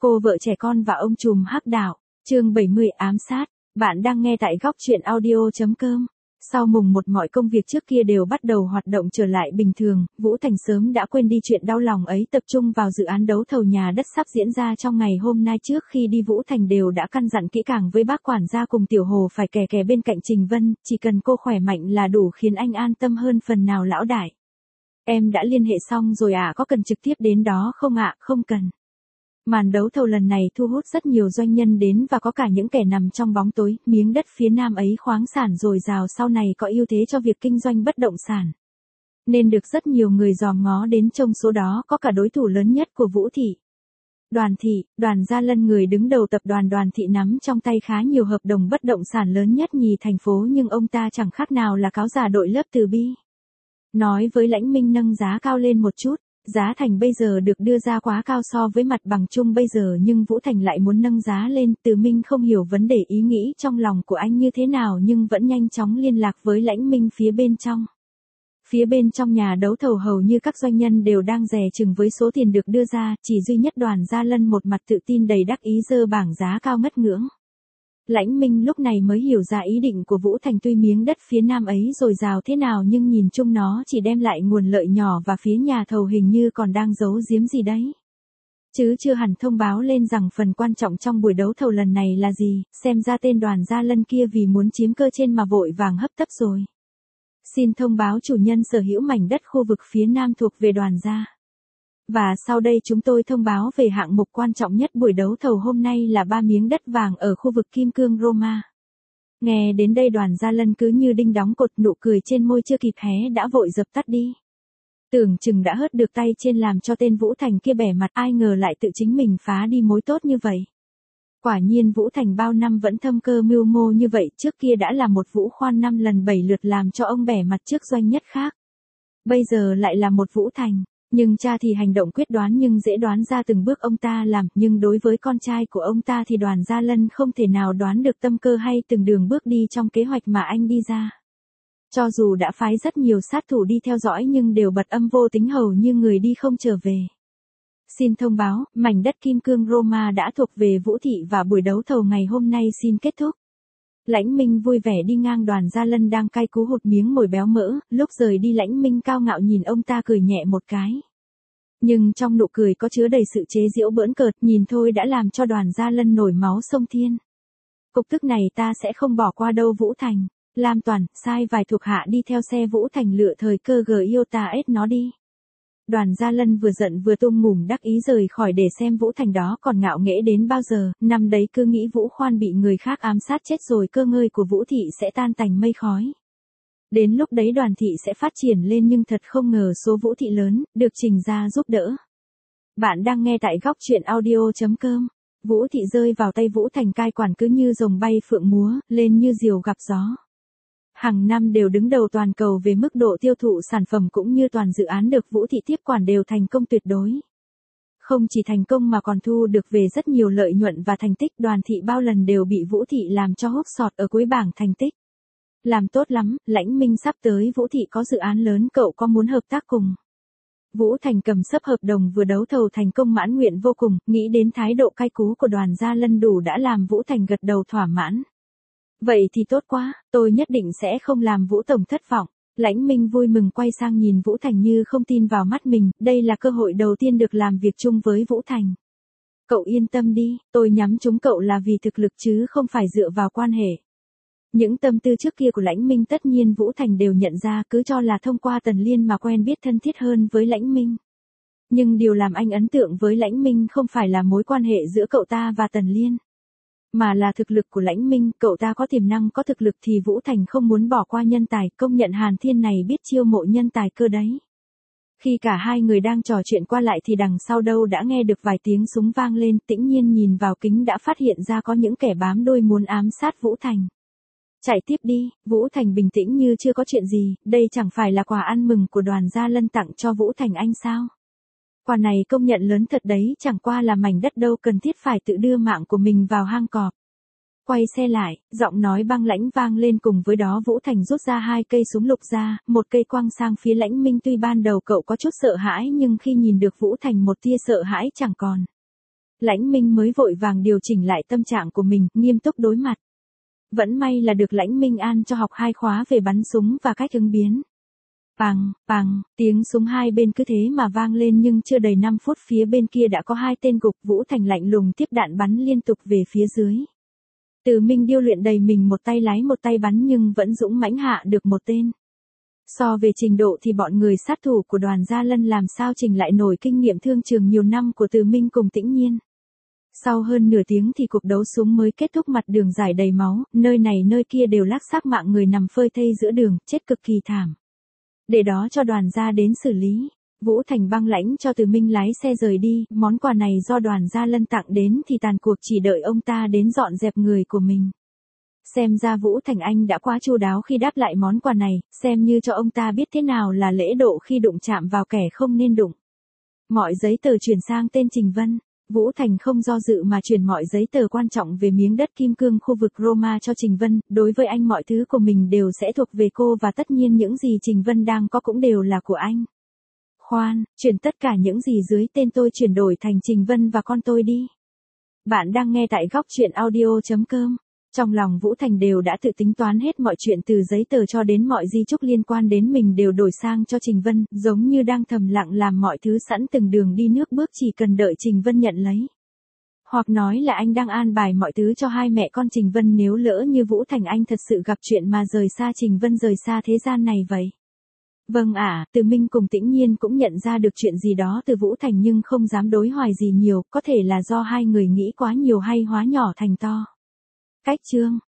Cô vợ trẻ con và ông trùm hắc đạo, chương 70 ám sát. Bạn đang nghe tại góc truyện audio.com. Sau mùng 1 mọi công việc trước kia đều bắt đầu hoạt động trở lại bình thường, Vũ Thành sớm đã quên đi chuyện đau lòng ấy, tập trung vào dự án đấu thầu nhà đất sắp diễn ra trong ngày hôm nay. Trước khi đi Vũ Thành đều đã căn dặn kỹ càng với bác quản gia cùng Tiểu Hồ phải kè kè bên cạnh Trình Vân, chỉ cần cô khỏe mạnh là đủ khiến anh an tâm hơn phần nào lão đại. Em đã liên hệ xong rồi ạ, có cần trực tiếp đến đó không ạ? Không cần. Màn đấu thầu lần này thu hút rất nhiều doanh nhân đến và có cả những kẻ nằm trong bóng tối, miếng đất phía Nam ấy khoáng sản dồi dào, sau này có ưu thế cho việc kinh doanh bất động sản. Nên được rất nhiều người dòm ngó đến, trong số đó có cả đối thủ lớn nhất của Vũ Thị. Đoàn Thị, Đoàn Gia Lân, người đứng đầu tập đoàn Đoàn Thị, nắm trong tay khá nhiều hợp đồng bất động sản lớn nhất nhì thành phố, nhưng ông ta chẳng khác nào là cáo già đội lớp từ bi. Nói với Lãnh Minh nâng giá cao lên một chút. Giá thành bây giờ được đưa ra quá cao so với mặt bằng chung bây giờ, nhưng Vũ Thành lại muốn nâng giá lên. Từ Minh không hiểu vấn đề ý nghĩ trong lòng của anh như thế nào nhưng vẫn nhanh chóng liên lạc với Lãnh Minh phía bên trong. Phía bên trong nhà đấu thầu hầu như các doanh nhân đều đang dè chừng với số tiền được đưa ra, chỉ duy nhất Đoàn Gia Lân một mặt tự tin đầy đắc ý giơ bảng giá cao ngất ngưỡng. Lãnh Minh lúc này mới hiểu ra ý định của Vũ Thành, tuy miếng đất phía Nam ấy dồi dào thế nào nhưng nhìn chung nó chỉ đem lại nguồn lợi nhỏ, và phía nhà thầu hình như còn đang giấu giếm gì đấy. Chứ chưa hẳn thông báo lên rằng phần quan trọng trong buổi đấu thầu lần này là gì, xem ra tên Đoàn Gia Lân kia vì muốn chiếm cơ trên mà vội vàng hấp tấp rồi. Xin thông báo chủ nhân sở hữu mảnh đất khu vực phía Nam thuộc về Đoàn Gia. Và sau đây chúng tôi thông báo về hạng mục quan trọng nhất buổi đấu thầu hôm nay là 3 miếng đất vàng ở khu vực Kim Cương Roma. Nghe đến đây Đoàn Gia Lân cứ như đinh đóng cột, nụ cười trên môi chưa kịp hé đã vội dập tắt đi. Tưởng chừng đã hớt được tay trên làm cho tên Vũ Thành kia bẻ mặt, ai ngờ lại tự chính mình phá đi mối tốt như vậy. Quả nhiên Vũ Thành bao năm vẫn thâm cơ mưu mô như vậy, trước kia đã là một Vũ Khoan 5 lần 7 lượt làm cho ông bẻ mặt trước doanh nhất khác. Bây giờ lại là một Vũ Thành. Nhưng cha thì hành động quyết đoán nhưng dễ đoán ra từng bước ông ta làm, nhưng đối với con trai của ông ta thì Đoàn Gia Lân không thể nào đoán được tâm cơ hay từng đường bước đi trong kế hoạch mà anh đi ra. Cho dù đã phái rất nhiều sát thủ đi theo dõi nhưng đều bật âm vô tính, hầu như người đi không trở về. Xin thông báo, mảnh đất Kim Cương Roma đã thuộc về Vũ Thị và buổi đấu thầu ngày hôm nay xin kết thúc. Lãnh Minh vui vẻ đi ngang Đoàn Gia Lân đang cay cú hụt miếng mồi béo mỡ, lúc rời đi Lãnh Minh cao ngạo nhìn ông ta cười nhẹ một cái. Nhưng trong nụ cười có chứa đầy sự chế giễu bỡn cợt, nhìn thôi đã làm cho Đoàn Gia Lân nổi máu sông thiên. Cục tức này ta sẽ không bỏ qua đâu Vũ Thành. Lam Toàn, sai vài thuộc hạ đi theo xe Vũ Thành lựa thời cơ yêu ta ết nó đi. Đoàn Gia Lân vừa giận vừa tung ngủm đắc ý rời khỏi để xem Vũ Thành đó còn ngạo nghễ đến bao giờ, năm đấy cứ nghĩ Vũ Khoan bị người khác ám sát chết rồi cơ ngơi của Vũ Thị sẽ tan tành mây khói. Đến lúc đấy Đoàn Thị sẽ phát triển lên, nhưng thật không ngờ số Vũ Thị lớn, được Trình gia giúp đỡ. Bạn đang nghe tại góc truyện audio.com. Vũ Thị rơi vào tay Vũ Thành cai quản cứ như rồng bay phượng múa, lên như diều gặp gió. Hàng năm đều đứng đầu toàn cầu về mức độ tiêu thụ sản phẩm cũng như toàn dự án được Vũ Thị tiếp quản đều thành công tuyệt đối. Không chỉ thành công mà còn thu được về rất nhiều lợi nhuận và thành tích, Đoàn Thị bao lần đều bị Vũ Thị làm cho hốt sọt ở cuối bảng thành tích. Làm tốt lắm, Lãnh Minh sắp tới Vũ Thị có dự án lớn, cậu có muốn hợp tác cùng? Vũ Thành cầm sấp hợp đồng vừa đấu thầu thành công mãn nguyện vô cùng, nghĩ đến thái độ cay cú của Đoàn Gia Lân đủ đã làm Vũ Thành gật đầu thỏa mãn. Vậy thì tốt quá, tôi nhất định sẽ không làm Vũ Tổng thất vọng. Lãnh Minh vui mừng quay sang nhìn Vũ Thành như không tin vào mắt mình, đây là cơ hội đầu tiên được làm việc chung với Vũ Thành. Cậu yên tâm đi, tôi nhắm trúng cậu là vì thực lực chứ không phải dựa vào quan hệ. Những tâm tư trước kia của Lãnh Minh tất nhiên Vũ Thành đều nhận ra, cứ cho là thông qua Tần Liên mà quen biết thân thiết hơn với Lãnh Minh. Nhưng điều làm anh ấn tượng với Lãnh Minh không phải là mối quan hệ giữa cậu ta và Tần Liên, mà là thực lực của Lãnh Minh. Cậu ta có tiềm năng có thực lực thì Vũ Thành không muốn bỏ qua nhân tài, công nhận Hàn Thiên này biết chiêu mộ nhân tài cơ đấy. Khi cả hai người đang trò chuyện qua lại thì đằng sau đâu đã nghe được vài tiếng súng vang lên, tĩnh nhiên nhìn vào kính đã phát hiện ra có những kẻ bám đuôi muốn ám sát Vũ Thành. Chạy tiếp đi, Vũ Thành bình tĩnh như chưa có chuyện gì, đây chẳng phải là quà ăn mừng của Đoàn Gia Lân tặng cho Vũ Thành anh sao? Quà này công nhận lớn thật đấy, chẳng qua là mảnh đất đâu cần thiết phải tự đưa mạng của mình vào hang cọp. Quay xe lại, giọng nói băng lãnh vang lên, cùng với đó Vũ Thành rút ra 2 cây súng lục ra, một cây quăng sang phía Lãnh Minh. Tuy ban đầu cậu có chút sợ hãi nhưng khi nhìn được Vũ Thành một tia sợ hãi chẳng còn. Lãnh Minh mới vội vàng điều chỉnh lại tâm trạng của mình, nghiêm túc đối mặt. Vẫn may là được Lãnh Minh an cho học 2 khóa về bắn súng và cách ứng biến. Pằng, pằng, tiếng súng hai bên cứ thế mà vang lên nhưng chưa đầy 5 phút phía bên kia đã có 2 tên gục. Vũ Thành lạnh lùng tiếp đạn bắn liên tục về phía dưới. Từ Minh điêu luyện đầy mình, một tay lái một tay bắn nhưng vẫn dũng mãnh hạ được một tên. So về trình độ thì bọn người sát thủ của Đoàn Gia Lân làm sao trình lại nổi kinh nghiệm thương trường nhiều năm của Từ Minh cùng Tĩnh Nhiên. Sau hơn nửa tiếng thì cuộc đấu súng mới kết thúc, mặt đường dải đầy máu, nơi này nơi kia đều lác xác mạng người nằm phơi thây giữa đường, chết cực kỳ thảm. Để đó cho Đoàn Gia đến xử lý. Vũ Thành băng lãnh cho Từ Minh lái xe rời đi, món quà này do Đoàn Gia Lân tặng đến thì tàn cuộc chỉ đợi ông ta đến dọn dẹp người của mình. Xem ra Vũ Thành Anh đã quá chu đáo khi đáp lại món quà này, xem như cho ông ta biết thế nào là lễ độ khi đụng chạm vào kẻ không nên đụng. Mọi giấy tờ chuyển sang tên Trình Vân. Vũ Thành không do dự mà chuyển mọi giấy tờ quan trọng về miếng đất kim cương khu vực Roma cho Trình Vân. Đối với anh mọi thứ của mình đều sẽ thuộc về cô và tất nhiên những gì Trình Vân đang có cũng đều là của anh. Khoan, chuyển tất cả những gì dưới tên tôi chuyển đổi thành Trình Vân và con tôi đi. Bạn đang nghe tại góc truyện audio.com. Trong lòng Vũ Thành đều đã tự tính toán hết mọi chuyện, từ giấy tờ cho đến mọi di chúc liên quan đến mình đều đổi sang cho Trình Vân, giống như đang thầm lặng làm mọi thứ sẵn từng đường đi nước bước, chỉ cần đợi Trình Vân nhận lấy. Hoặc nói là anh đang an bài mọi thứ cho hai mẹ con Trình Vân nếu lỡ như Vũ Thành Anh thật sự gặp chuyện mà rời xa Trình Vân, rời xa thế gian này vậy. Vâng ạ, Từ Minh cùng Tĩnh Nhiên cũng nhận ra được chuyện gì đó từ Vũ Thành nhưng không dám đối hoài gì nhiều, có thể là do hai người nghĩ quá nhiều hay hóa nhỏ thành to. Cách chương